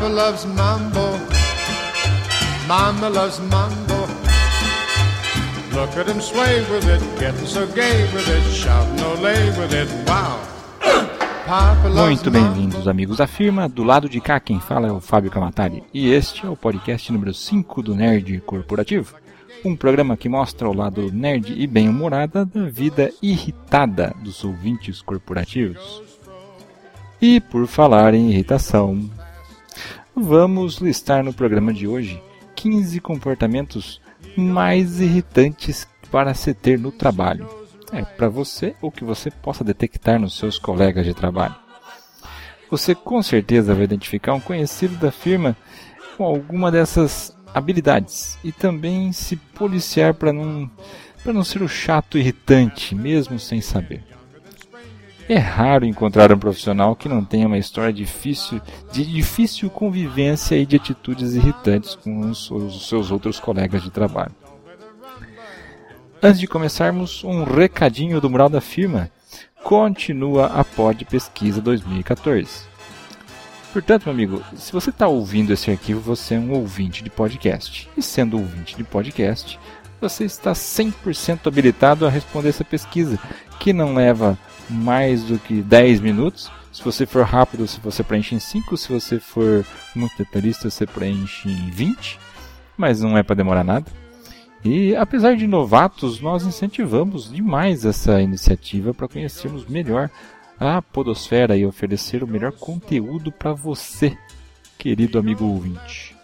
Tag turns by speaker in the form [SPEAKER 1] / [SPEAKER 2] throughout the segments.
[SPEAKER 1] Papa loves mambo, Mama loves mambo. Look at him sway with it, getting so gay with it, shouting olé with it, wow.
[SPEAKER 2] Muito bem-vindos, amigos da firma. Do lado de cá quem fala é o Fábio Camatari. E este é o podcast número 5 do Nerd Corporativo. Um programa que mostra o lado nerd e bem-humorada da vida irritada dos ouvintes corporativos. E por falar em irritação, vamos listar no programa de hoje 15 comportamentos mais irritantes para se ter no trabalho. Para você ou que você possa detectar nos seus colegas de trabalho. Você com certeza vai identificar um conhecido da firma com alguma dessas habilidades e também se policiar para não ser o chato irritante, mesmo sem saber. É raro encontrar um profissional que não tenha uma história de difícil convivência e de atitudes irritantes com os seus outros colegas de trabalho. Antes de começarmos, um recadinho do mural da firma. Continua a Pod Pesquisa 2014. Portanto, meu amigo, se você está ouvindo esse arquivo, você é um ouvinte de podcast. E sendo ouvinte de podcast, você está 100% habilitado a responder essa pesquisa, que não leva mais do que 10 minutos. Se você for rápido, você preenche em 5. Se você for muito detalhista, você preenche em 20. Mas não é para demorar nada. E apesar de novatos, nós incentivamos demais essa iniciativa para conhecermos melhor a podosfera e oferecer o melhor conteúdo para você, querido amigo ouvinte.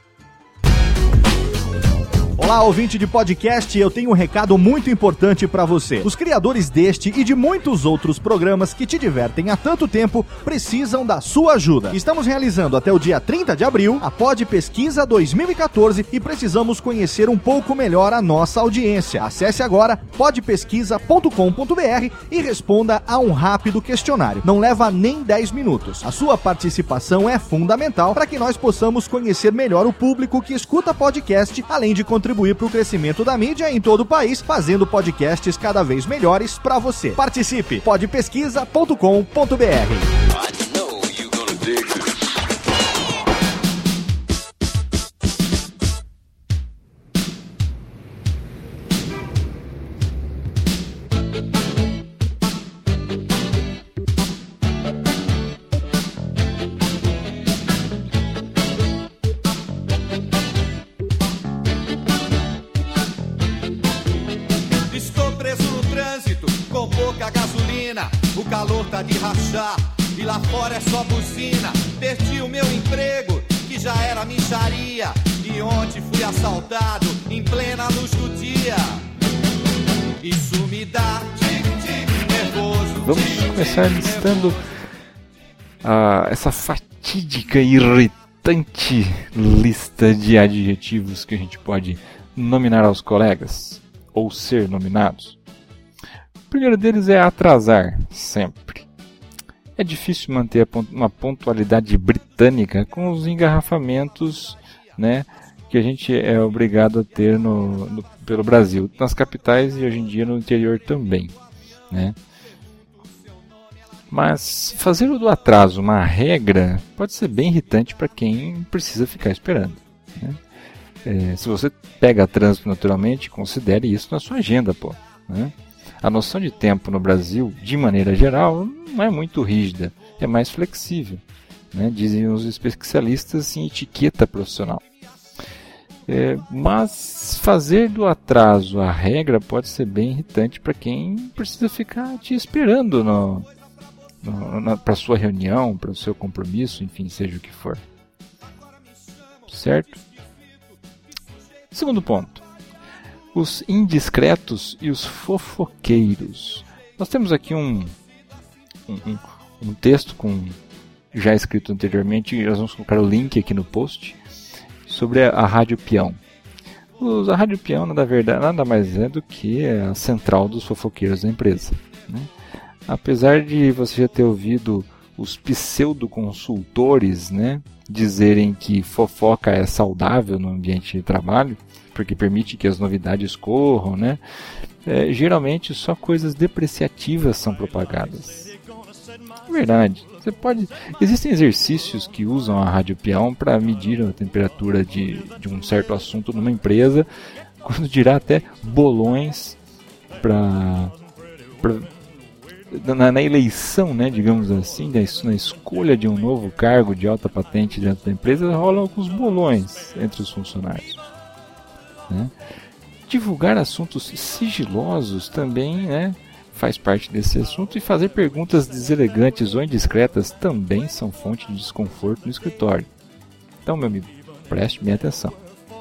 [SPEAKER 3] Olá, ouvinte de podcast, eu tenho um recado muito importante para você. Os criadores deste e de muitos outros programas que te divertem há tanto tempo precisam da sua ajuda. Estamos realizando até o dia 30 de abril a Pod Pesquisa 2014 e precisamos conhecer um pouco melhor a nossa audiência. Acesse agora podpesquisa.com.br e responda a um rápido questionário. Não leva nem 10 minutos. A sua participação é fundamental para que nós possamos conhecer melhor o público que escuta podcast, além de contribuir para o crescimento da mídia em todo o país, fazendo podcasts cada vez melhores para você. Participe! podpesquisa.com.br.
[SPEAKER 4] O calor tá de rachar e lá fora é só buzina. Perdi o meu emprego, que já era mixaria, e ontem fui assaltado em plena luz do dia. Isso me dá tic-tic nervoso.
[SPEAKER 2] Vamos começar listando essa fatídica e irritante lista de adjetivos que a gente pode nominar aos colegas, ou ser nominados. O primeiro deles é atrasar, sempre. É difícil manter uma pontualidade britânica com os engarrafamentos, né, que a gente é obrigado a ter pelo Brasil, nas capitais e hoje em dia no interior também, né? Mas fazer do atraso uma regra pode ser bem irritante para quem precisa ficar esperando, né? Se você pega trânsito naturalmente, considere isso na sua agenda, né? A noção de tempo no Brasil, de maneira geral, não é muito rígida, é mais flexível, né? Dizem os especialistas em etiqueta profissional. Mas fazer do atraso a regra pode ser bem irritante para quem precisa ficar te esperando para a sua reunião, para o seu compromisso, enfim, seja o que for. Certo? Segundo ponto. Os indiscretos e os fofoqueiros. Nós temos aqui um texto já escrito anteriormente, nós vamos colocar o link aqui no post, sobre a Rádio Peão. A Rádio Peão, na verdade, nada mais é do que a central dos fofoqueiros da empresa, né? Apesar de você já ter ouvido os pseudo-consultores, né, dizerem que fofoca é saudável no ambiente de trabalho, porque permite que as novidades corram, né? Geralmente só coisas depreciativas são propagadas. É verdade, Existem exercícios que usam a rádio peão para medir a temperatura de um certo assunto numa empresa, quando dirá até bolões na eleição, né, digamos assim, na escolha de um novo cargo de alta patente dentro da empresa, rolam alguns bolões entre os funcionários, né? Divulgar assuntos sigilosos também, né, faz parte desse assunto, e fazer perguntas deselegantes ou indiscretas também são fonte de desconforto no escritório. Então, meu amigo, preste bem atenção.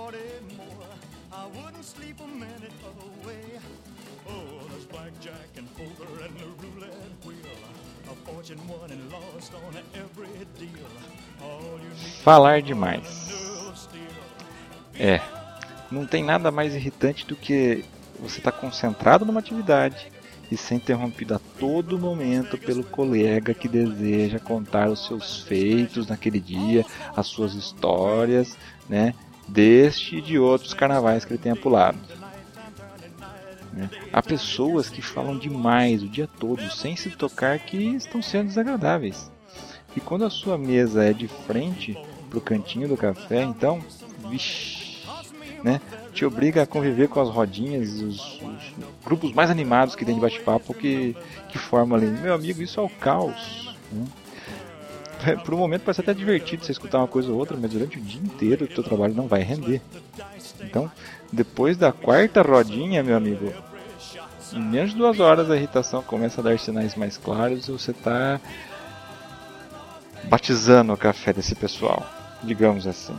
[SPEAKER 2] Falar demais. Não tem nada mais irritante do que você estar concentrado numa atividade e ser interrompido a todo momento pelo colega que deseja contar os seus feitos naquele dia, as suas histórias, né, deste e de outros carnavais que ele tenha pulado. Há pessoas que falam demais o dia todo sem se tocar que estão sendo desagradáveis. E quando a sua mesa é de frente para o cantinho do café, então, né, te obriga a conviver com as rodinhas, os grupos mais animados que tem de bate-papo que formam ali. Meu amigo, isso é o caos, né? Por um momento parece até divertido você escutar uma coisa ou outra, mas durante o dia inteiro o teu trabalho não vai render. Então, depois da quarta rodinha, meu amigo, em menos de 2 horas a irritação começa a dar sinais mais claros e você está batizando o café desse pessoal, digamos assim.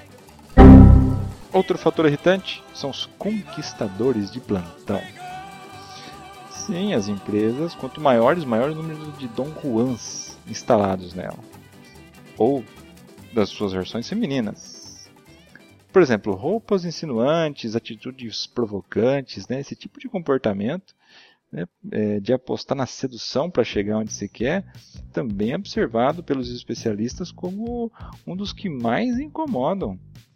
[SPEAKER 2] Outro fator irritante são os conquistadores de plantão. Sim, as empresas, quanto maiores o número de Dom Juans instalados nela, ou das suas versões femininas. Por exemplo, roupas insinuantes, atitudes provocantes, né? Esse tipo de comportamento, né, de apostar na sedução para chegar onde se quer, também é observado pelos especialistas como um dos que mais incomodam.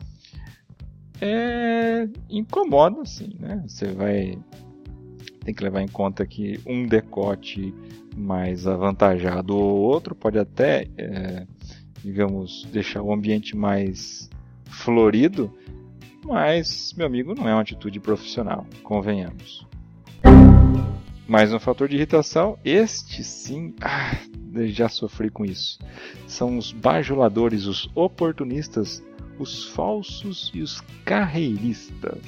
[SPEAKER 2] Incomoda, sim, né? Você tem que levar em conta que um decote mais avantajado ou outro pode até, digamos, deixar o ambiente mais florido, mas, meu amigo, não é uma atitude profissional, convenhamos. Mais um fator de irritação, este sim, já sofri com isso. São os bajuladores, os oportunistas, os falsos e os carreiristas.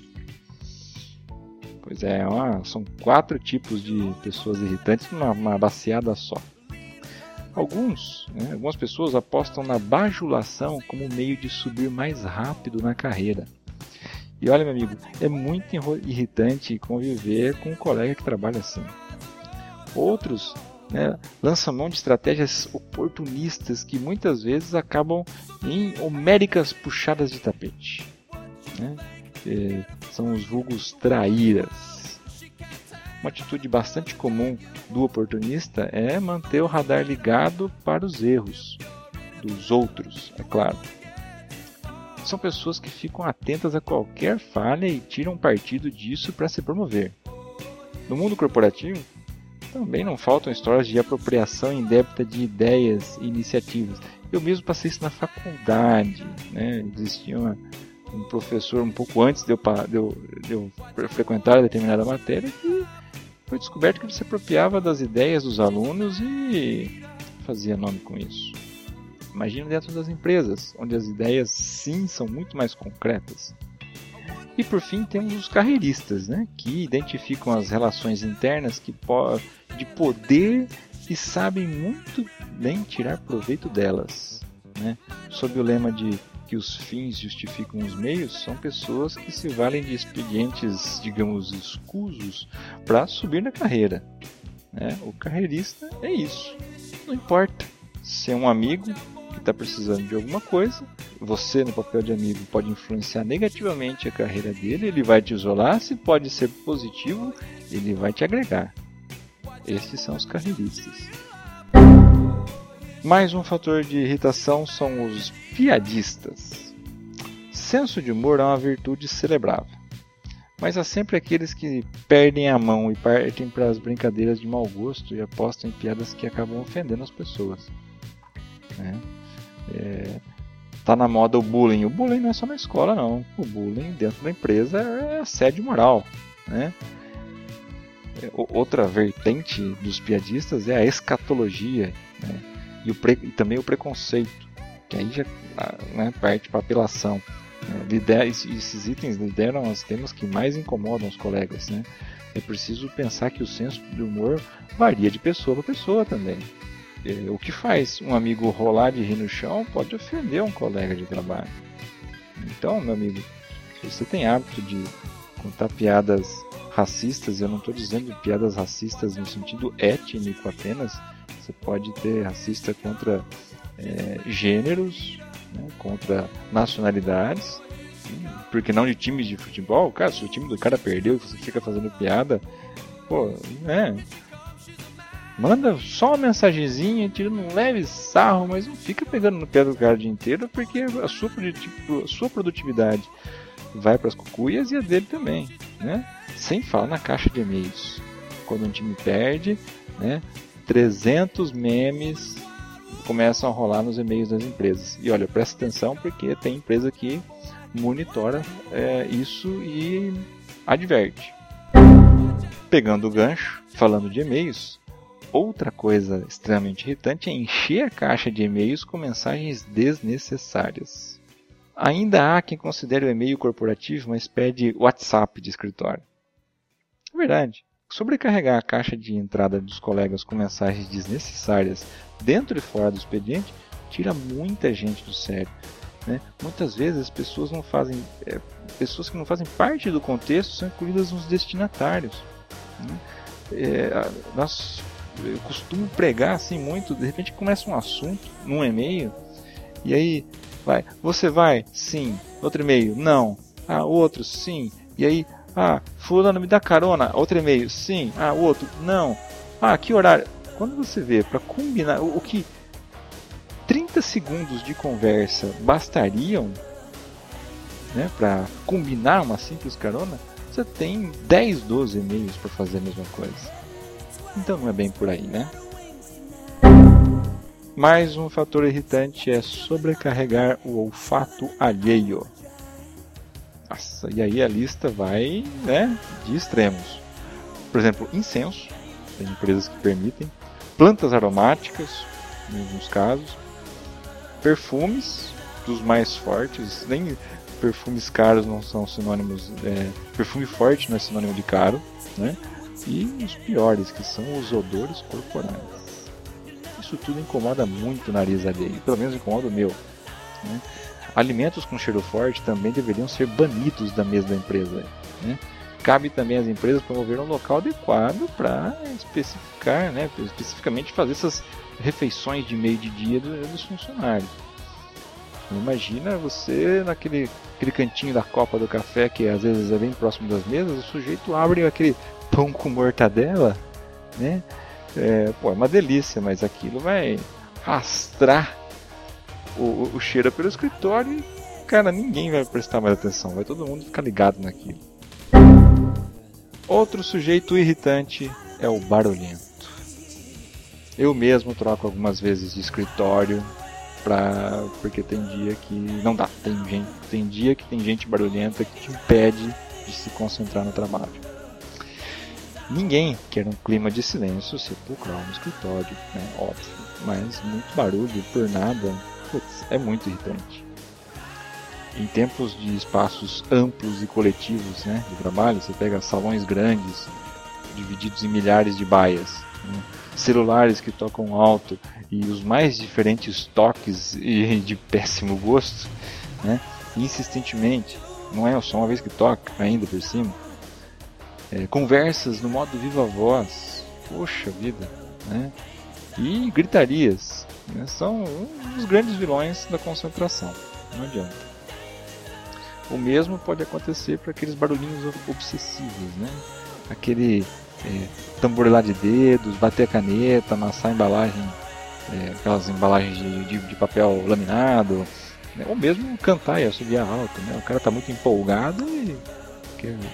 [SPEAKER 2] Pois são 4 tipos de pessoas irritantes numa baciada só. Algumas pessoas apostam na bajulação como meio de subir mais rápido na carreira. E olha, meu amigo, é muito irritante conviver com um colega que trabalha assim. Outros, né, lançam mão de estratégias oportunistas que muitas vezes acabam em homéricas puxadas de tapete, né? São os vulgos traíras. Uma atitude bastante comum do oportunista é manter o radar ligado para os erros dos outros, é claro. São pessoas que ficam atentas a qualquer falha e tiram partido disso para se promover. No mundo corporativo, também não faltam histórias de apropriação indébita de ideias e iniciativas. Eu mesmo passei isso na faculdade, né? Existia um professor um pouco antes de eu frequentar determinada matéria que foi descoberto que ele se apropriava das ideias dos alunos e fazia nome com isso. Imagina dentro das empresas, onde as ideias sim são muito mais concretas. E por fim temos os carreiristas, né, que identificam as relações internas de poder e sabem muito bem tirar proveito delas, né? Sob o lema de que os fins justificam os meios, são pessoas que se valem de expedientes, digamos, escusos para subir na carreira, né? O carreirista é isso. Não importa se é um amigo que está precisando de alguma coisa, você no papel de amigo pode influenciar negativamente a carreira dele, ele vai te isolar, se pode ser positivo, ele vai te agregar. Esses são os carreiristas. Mais um fator de irritação são os piadistas. Senso de humor é uma virtude celebrável, Mas há sempre aqueles que perdem a mão e partem para as brincadeiras de mau gosto e apostam em piadas que acabam ofendendo as pessoas. Né? Tá na moda o bullying. O bullying não é só na escola, não. O bullying dentro da empresa é assédio moral. Né? Outra vertente dos piadistas é a escatologia, né? E também o preconceito, que aí já parte para apelação. Esses itens lideram os temas que mais incomodam os colegas. Né? É preciso pensar que o senso de humor varia de pessoa para pessoa também. O que faz um amigo rolar de rir no chão pode ofender um colega de trabalho. Então, meu amigo, se você tem hábito de contar piadas racistas, eu não estou dizendo piadas racistas no sentido étnico apenas, você pode ter racista contra gêneros, né, contra nacionalidades, porque não de times de futebol. Cara, se o time do cara perdeu e você fica fazendo piada, manda só uma mensagenzinha, tira um leve sarro, mas não fica pegando no pé do cara o dia inteiro, porque a sua produtividade vai para as cucuias e a dele também, né? Sem falar na caixa de e-mails. Quando um time perde, né, 300 memes começam a rolar nos e-mails das empresas. E olha, presta atenção, porque tem empresa que monitora isso e adverte. Pegando o gancho, falando de e-mails, outra coisa extremamente irritante é encher a caixa de e-mails com mensagens desnecessárias. Ainda há quem considere o e-mail corporativo uma espécie de WhatsApp de escritório. É verdade. Sobrecarregar a caixa de entrada dos colegas com mensagens desnecessárias dentro e fora do expediente tira muita gente do sério. Né? Muitas vezes as pessoas pessoas que não fazem parte do contexto são incluídas nos destinatários. Né? Eu costumo pregar assim muito, de repente começa um assunto num e-mail e aí você vai? Sim. Outro e-mail? Não. Outro? Sim. E aí, fulano me dá carona. Outro e-mail? Sim. Outro? Não. Que horário? Quando você vê, para combinar, o que 30 segundos de conversa bastariam, né, para combinar uma simples carona, você tem 10, 12 e-mails para fazer a mesma coisa. Então não é bem por aí, né? Mais um fator irritante é sobrecarregar o olfato alheio. Nossa, e aí a lista vai, né, de extremos. Por exemplo, incenso, tem empresas que permitem, plantas aromáticas, em alguns casos, perfumes dos mais fortes, nem perfumes caros não são sinônimos, perfume forte não é sinônimo de caro, né? E os piores, que são os odores corporais. Isso tudo incomoda muito o nariz alheio, pelo menos incomoda o meu. Né? Alimentos com cheiro forte também deveriam ser banidos da mesa da empresa. Né? Cabe também às empresas promover um local adequado para especificar, né, especificamente fazer essas refeições de meio de dia dos funcionários. Imagina você naquele cantinho da copa do café, que às vezes é bem próximo das mesas, o sujeito abre aquele pão com mortadela, né? É uma delícia, mas aquilo vai rastrar o cheiro pelo escritório e, cara, ninguém vai prestar mais atenção, vai todo mundo ficar ligado naquilo. Outro sujeito irritante é o barulhento. Eu mesmo troco algumas vezes de escritório, porque tem dia que não dá, tem dia que tem gente barulhenta que te impede de se concentrar no trabalho. Ninguém quer um clima de silêncio sepulcral no escritório, né? Óbvio, mas muito barulho por nada, é muito irritante. Em tempos de espaços amplos e coletivos, né, de trabalho, você pega salões grandes, divididos em milhares de baias, né? Celulares que tocam alto e os mais diferentes toques e de péssimo gosto, né, insistentemente, não é só uma vez que toca, ainda por cima. Conversas no modo viva voz, poxa vida, né? E gritarias, né? São os grandes vilões da concentração, não adianta. O mesmo pode acontecer para aqueles barulhinhos obsessivos, né? Aquele tamborilar de dedos, bater a caneta, amassar a embalagem, aquelas embalagens de papel laminado, né? Ou mesmo cantar e assobiar alto, né? O cara está muito empolgado e quer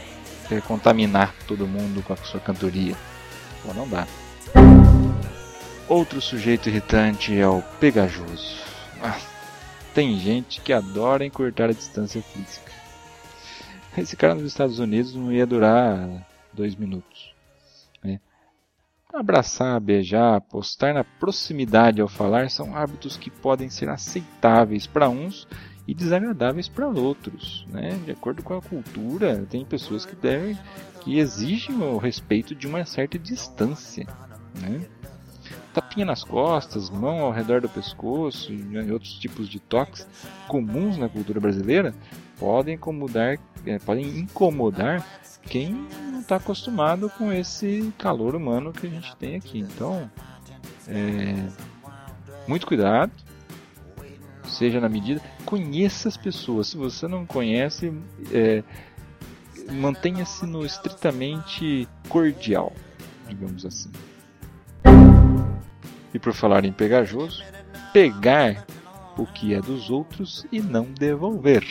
[SPEAKER 2] quer contaminar todo mundo com a sua cantoria. Pô, não dá. Outro sujeito irritante é o pegajoso. Tem gente que adora encurtar a distância física. Esse cara nos Estados Unidos não ia durar 2 minutos. Né? Abraçar, beijar, postar na proximidade ao falar são hábitos que podem ser aceitáveis para uns e desagradáveis para outros. Né? De acordo com a cultura, tem pessoas que exigem o respeito de uma certa distância. Né? Tapinha nas costas, mão ao redor do pescoço e outros tipos de toques comuns na cultura brasileira podem incomodar quem não está acostumado com esse calor humano que a gente tem aqui. Então, muito cuidado, seja na medida, conheça as pessoas. Se você não conhece, mantenha-se no estritamente cordial, digamos assim. E por falar em pegajoso, pegar o que é dos outros e não devolver.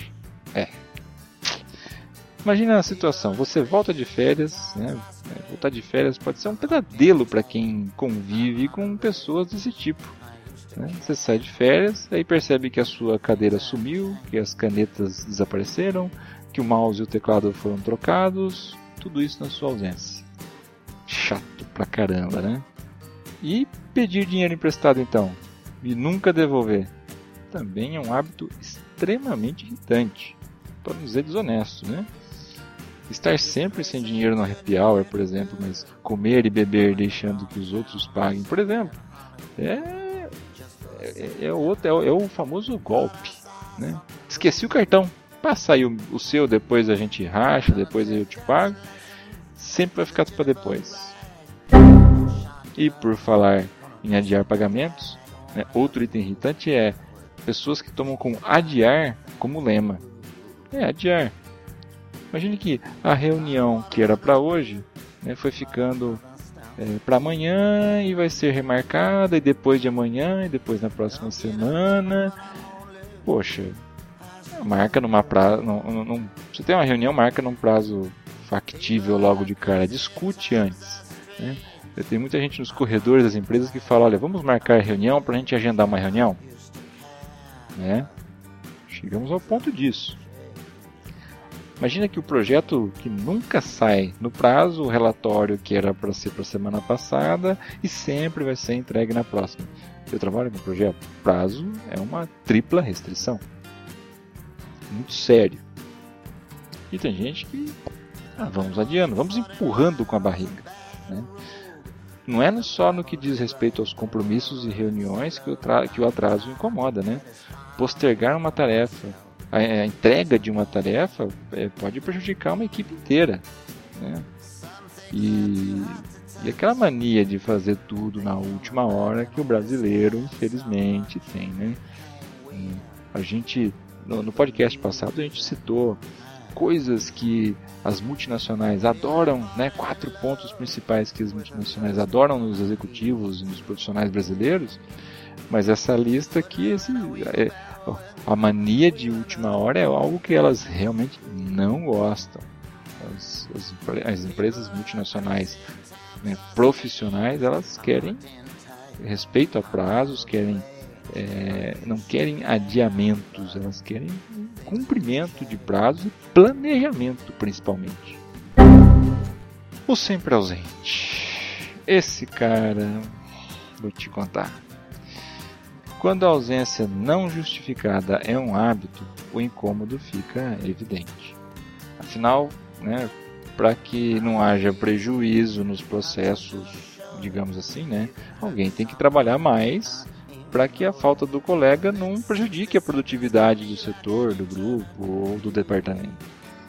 [SPEAKER 2] Imagina a situação, você volta de férias, né? Voltar de férias pode ser um pesadelo para quem convive com pessoas desse tipo. Né? Você sai de férias, aí percebe que a sua cadeira sumiu, que as canetas desapareceram, que o mouse e o teclado foram trocados, tudo isso na sua ausência. Chato pra caramba, né? E pedir dinheiro emprestado então, e nunca devolver, também é um hábito extremamente irritante, para não dizer desonesto, né? Estar sempre sem dinheiro no happy hour, por exemplo, mas comer e beber deixando que os outros paguem, por exemplo, é o famoso golpe, né? Esqueci o cartão, passa aí o seu, depois a gente racha, depois eu te pago, sempre vai ficar para depois. E por falar em adiar pagamentos, né, outro item irritante é pessoas que tomam com adiar como lema. Adiar. Imagine que a reunião que era para hoje, né, foi ficando para amanhã e vai ser remarcada, e depois de amanhã, e depois na próxima semana. Poxa, marca numa prazo. Você tem uma reunião, marca num prazo factível logo de cara. Discute antes. Né? Tem muita gente nos corredores das empresas que fala, olha, vamos marcar reunião para a gente agendar uma reunião. Né? Chegamos ao ponto disso. Imagina que o projeto que nunca sai no prazo, o relatório que era para ser para a semana passada e sempre vai ser entregue na próxima. Eu trabalho com projeto, prazo é uma tripla restrição. Muito sério. E tem gente que vamos adiando, vamos empurrando com a barriga. Né? Não é só no que diz respeito aos compromissos e reuniões que o atraso incomoda. Né? Postergar uma tarefa, a entrega de uma tarefa pode prejudicar uma equipe inteira. Né? E aquela mania de fazer tudo na última hora que o brasileiro, infelizmente, tem. Né? A gente, no podcast passado, a gente citou coisas que as multinacionais adoram, né? 4 pontos principais que as multinacionais adoram nos executivos e nos profissionais brasileiros, mas essa lista aqui, a mania de última hora é algo que elas realmente não gostam. As empresas multinacionais, né, profissionais, elas querem respeito a prazos, não querem adiamentos, elas querem cumprimento de prazos e planejamento, principalmente. O sempre ausente. Esse cara, vou te contar. Quando a ausência não justificada é um hábito, o incômodo fica evidente. Afinal, né, para que não haja prejuízo nos processos, digamos assim, né, alguém tem que trabalhar mais para que a falta do colega não prejudique a produtividade do setor, do grupo ou do departamento.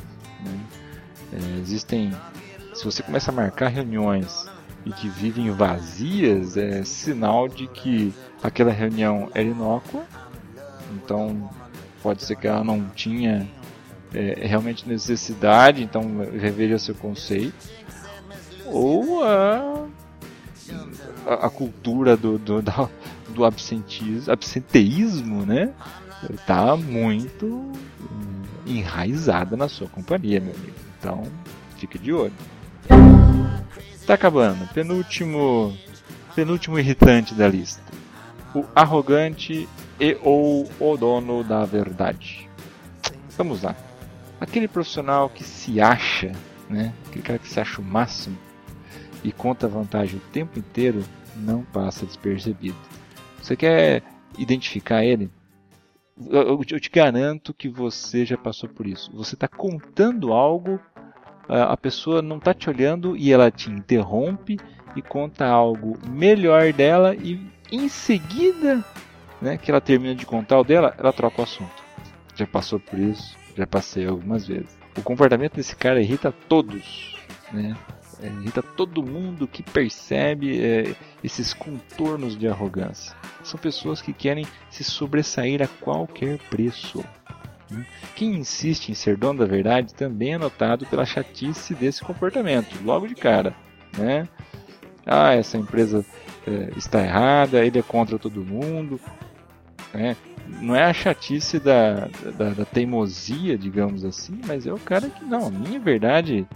[SPEAKER 2] Se você começa a marcar reuniões e que vivem vazias, é sinal de que aquela reunião era inócua, então pode ser que ela não tinha realmente necessidade, então reveja seu conceito, ou a cultura do absenteísmo, né, está muito enraizada na sua companhia, meu amigo. Então, Fica de olho. Tá acabando. Penúltimo irritante da lista. O arrogante e ou o dono da verdade. Vamos lá. Aquele profissional que se acha, né? Aquele cara que se acha o máximo e conta vantagem o tempo inteiro, não passa despercebido. Você quer identificar ele? Eu te garanto que você já passou por isso. Você está contando algo, a pessoa não está te olhando e ela te interrompe e conta algo melhor dela e em seguida, né, que ela termina de contar o dela, ela troca o assunto. Já passou por isso? Já passei algumas vezes. O comportamento desse cara irrita todos, né? Irrita todo mundo que percebe esses contornos de arrogância. São pessoas que querem se sobressair a qualquer preço. Quem insiste em ser dono da verdade também é notado pela chatice desse comportamento, logo de cara, né? Ah, essa empresa está errada, ele é contra todo mundo, né? Não é a chatice da teimosia, digamos assim, mas é o cara que, não, a minha verdade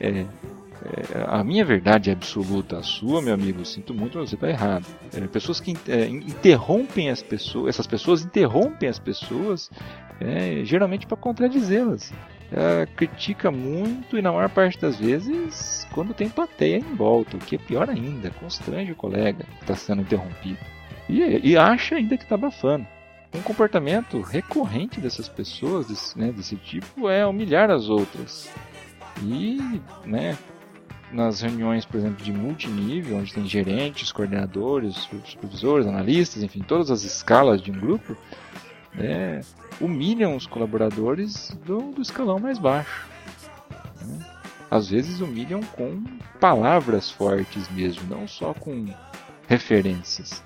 [SPEAKER 2] é absoluta, a sua, meu amigo, sinto muito, mas você está errado. Pessoas que interrompem as pessoas, essas pessoas interrompem as pessoas, geralmente para contradizê-las. Critica muito e na maior parte das vezes quando tem plateia em volta, o que é pior ainda, constrange o colega que está sendo interrompido. E acha ainda que está abafando. Um comportamento recorrente dessas pessoas, desse tipo, é humilhar as outras. E, né, nas reuniões, por exemplo, de multinível, onde tem gerentes, coordenadores, supervisores, analistas, enfim, todas as escalas de um grupo, humilham os colaboradores do escalão mais baixo. Né? Às vezes humilham com palavras fortes mesmo, não só com referências.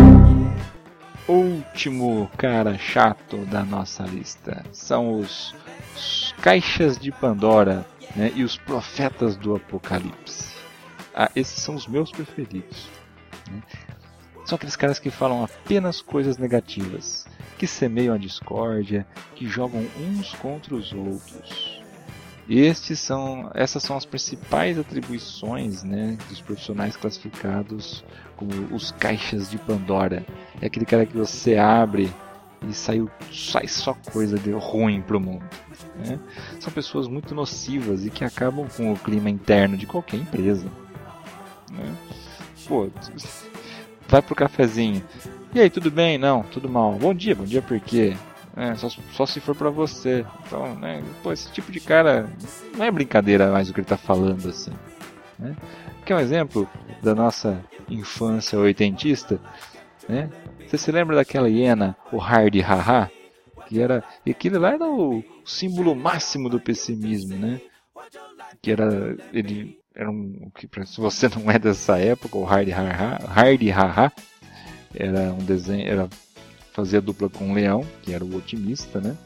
[SPEAKER 2] Último cara chato da nossa lista são os caixas de Pandora, né, e os profetas do Apocalipse. Esses são os meus preferidos. Né? São aqueles caras que falam apenas coisas negativas, que semeiam a discórdia, que jogam uns contra os outros. Essas são as principais atribuições, né, dos profissionais classificados como os caixas de Pandora. É aquele cara que você abre e sai só coisa de ruim pro mundo. Né? São pessoas muito nocivas e que acabam com o clima interno de qualquer empresa. Né? Pô, vai pro cafezinho. E aí, tudo bem? Não, tudo mal. Bom dia por quê? Só se for pra você. Então, né, esse tipo de cara não é brincadeira mais o que ele tá falando assim. Né? Que é um exemplo da nossa infância oitentista. Né? Você se lembra daquela hiena, o Hard Haha? E aquilo lá era o símbolo máximo do pessimismo, né? Se você não é dessa época, o Hard Haha era um desenho, fazia dupla com um leão, que era o otimista, né?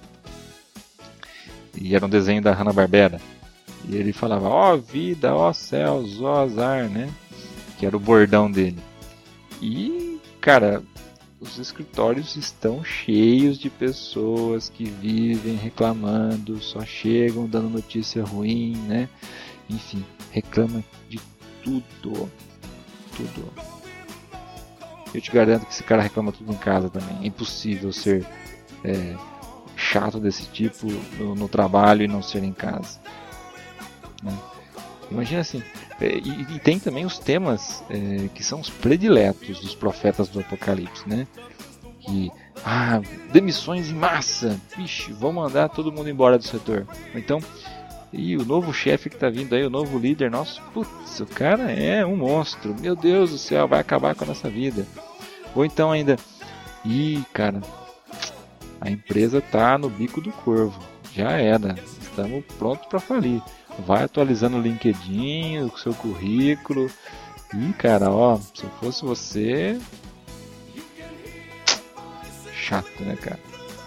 [SPEAKER 2] E era um desenho da Hanna-Barbera. E ele falava, ó vida, ó céus, ó azar, né? Que era o bordão dele. E, cara, os escritórios estão cheios de pessoas que vivem reclamando, só chegam dando notícia ruim, né? Enfim, reclama de tudo. Eu te garanto que esse cara reclama tudo em casa também. É impossível ser chato desse tipo no trabalho e não ser em casa. Né? Imagina assim. E tem também os temas que são os prediletos dos profetas do Apocalipse, né? Que, demissões em massa. Vixe, vão mandar todo mundo embora do setor. Então, e o novo chefe que está vindo aí, o novo líder nosso, putz, o cara é um monstro. Meu Deus do céu, vai acabar com a nossa vida. Ou então ainda, cara, a empresa tá no bico do corvo. Já era, estamos prontos para falir. Vai atualizando o LinkedIn, o seu currículo. E, cara, se eu fosse você... Chato, né, cara?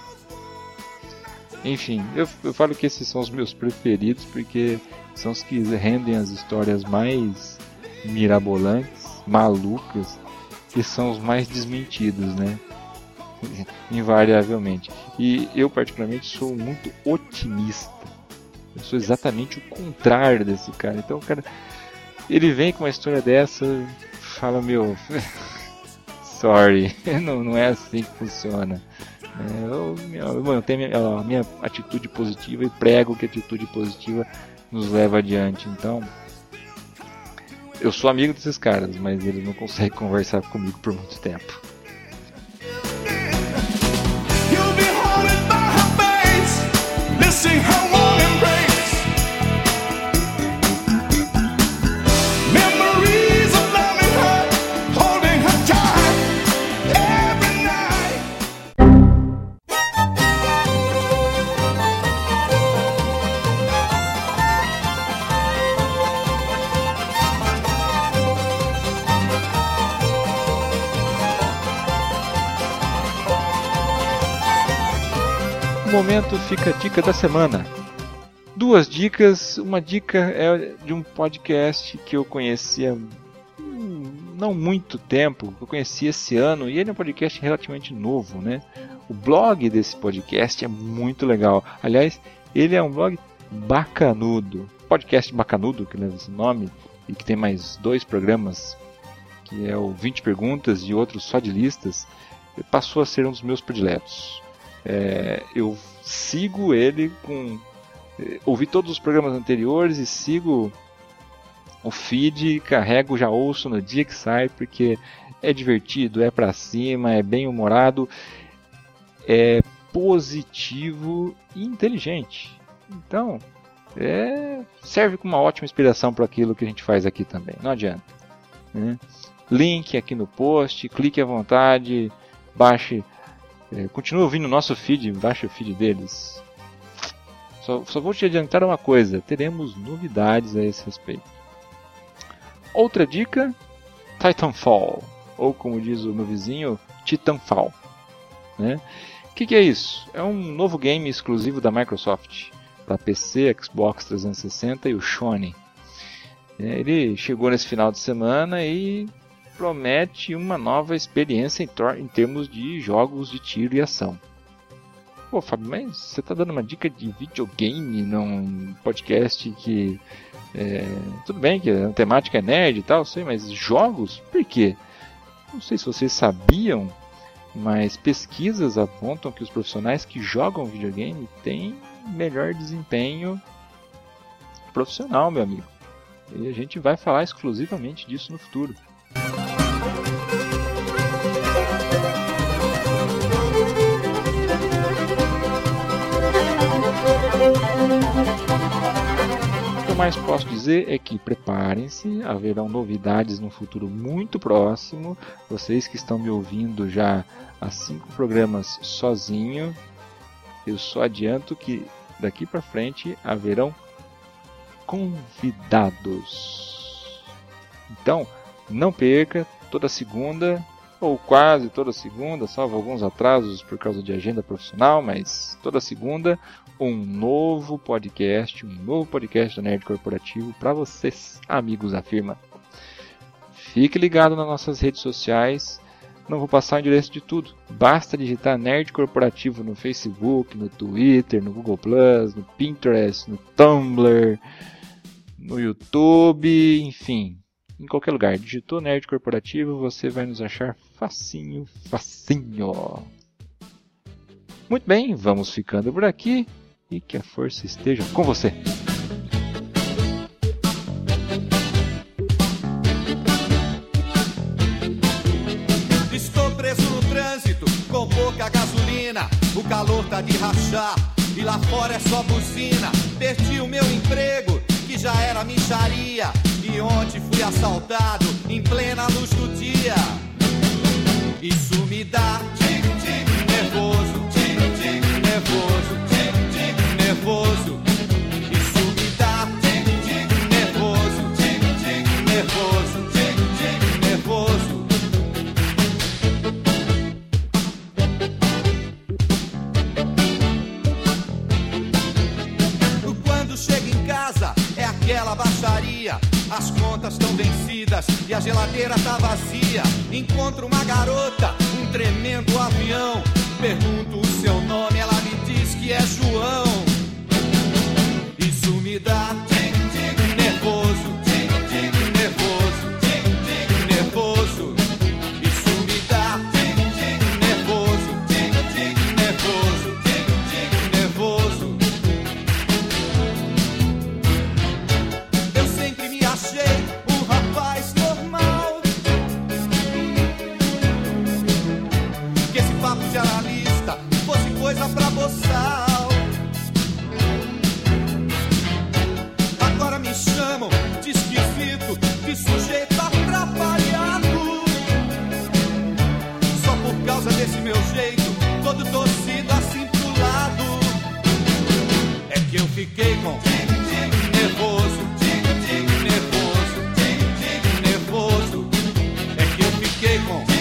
[SPEAKER 2] Enfim, eu falo que esses são os meus preferidos porque são os que rendem as histórias mais mirabolantes, malucas, e são os mais desmentidos, né? Invariavelmente. E eu particularmente sou muito otimista. Eu sou exatamente o contrário desse cara. Então, o cara, ele vem com uma história dessa, fala, sorry, não é assim que funciona. Eu tenho a minha atitude positiva e prego que a atitude positiva nos leva adiante. Então, eu sou amigo desses caras, mas eles não conseguem conversar comigo por muito tempo. No momento fica a dica da semana. 2 dicas. Uma dica é de um podcast que eu conhecia não muito tempo, eu conheci esse ano, e ele é um podcast relativamente novo, né? O blog desse podcast é muito legal. Aliás, ele é um blog bacanudo. Podcast bacanudo, que leva esse nome, e que tem mais 2 programas, que é o 20 Perguntas e outro só de listas, passou a ser um dos meus prediletos. Eu sigo ele ouvi todos os programas anteriores e sigo o feed, carrego, já ouço no dia que sai, porque é divertido, é pra cima, é bem humorado, é positivo e inteligente. Então, serve como uma ótima inspiração para aquilo que a gente faz aqui também, não adianta, né? Link aqui no post, clique à vontade, baixe. Continua ouvindo o nosso feed, baixa o feed deles. Só vou te adiantar uma coisa, teremos novidades a esse respeito. Outra dica, Titanfall, ou como diz o meu vizinho, Titanfall, né? O que é isso? É um novo game exclusivo da Microsoft, para PC, Xbox 360 e o Sony. Ele chegou nesse final de semana e promete uma nova experiência em termos de jogos de tiro e ação. Pô, Fábio, mas você está dando uma dica de videogame num podcast que... tudo bem que a temática é nerd e tal, sei, mas jogos? Por quê? Não sei se vocês sabiam, mas pesquisas apontam que os profissionais que jogam videogame têm melhor desempenho profissional, meu amigo. E a gente vai falar exclusivamente disso no futuro. O que eu mais posso dizer é que preparem-se, haverão novidades no futuro muito próximo. Vocês que estão me ouvindo já há 5 programas sozinho, eu só adianto que daqui para frente haverão convidados. Então, não perca, toda segunda, ou quase toda segunda, salvo alguns atrasos por causa de agenda profissional, mas toda segunda, um novo podcast do Nerd Corporativo para vocês, amigos da firma. Fique ligado nas nossas redes sociais, não vou passar o endereço de tudo, basta digitar Nerd Corporativo no Facebook, no Twitter, no Google+, no Pinterest, no Tumblr, no YouTube, enfim, em qualquer lugar. Digitou Nerd Corporativo, você vai nos achar facinho, facinho. Muito bem, vamos ficando por aqui e que a força esteja com você.
[SPEAKER 4] Estou preso no trânsito com pouca gasolina, o calor tá de rachar e lá fora é só buzina. Perdi o meu emprego, que já era mixaria, e ontem fui assaltado em plena luz do dia. Isso me dá tic-tic nervoso, tic-tic nervoso, tic-tic nervoso. Isso me dá tic-tic nervoso, tic-tic nervoso, tic-tic nervoso. Quando chego em casa é aquela baixaria, as contas estão vencidas e a geladeira tá vazia. Encontro uma garota, um tremendo avião, pergunto o seu nome, ela me diz que é João. Isso com nervoso, nervoso, nervoso. É que eu fiquei com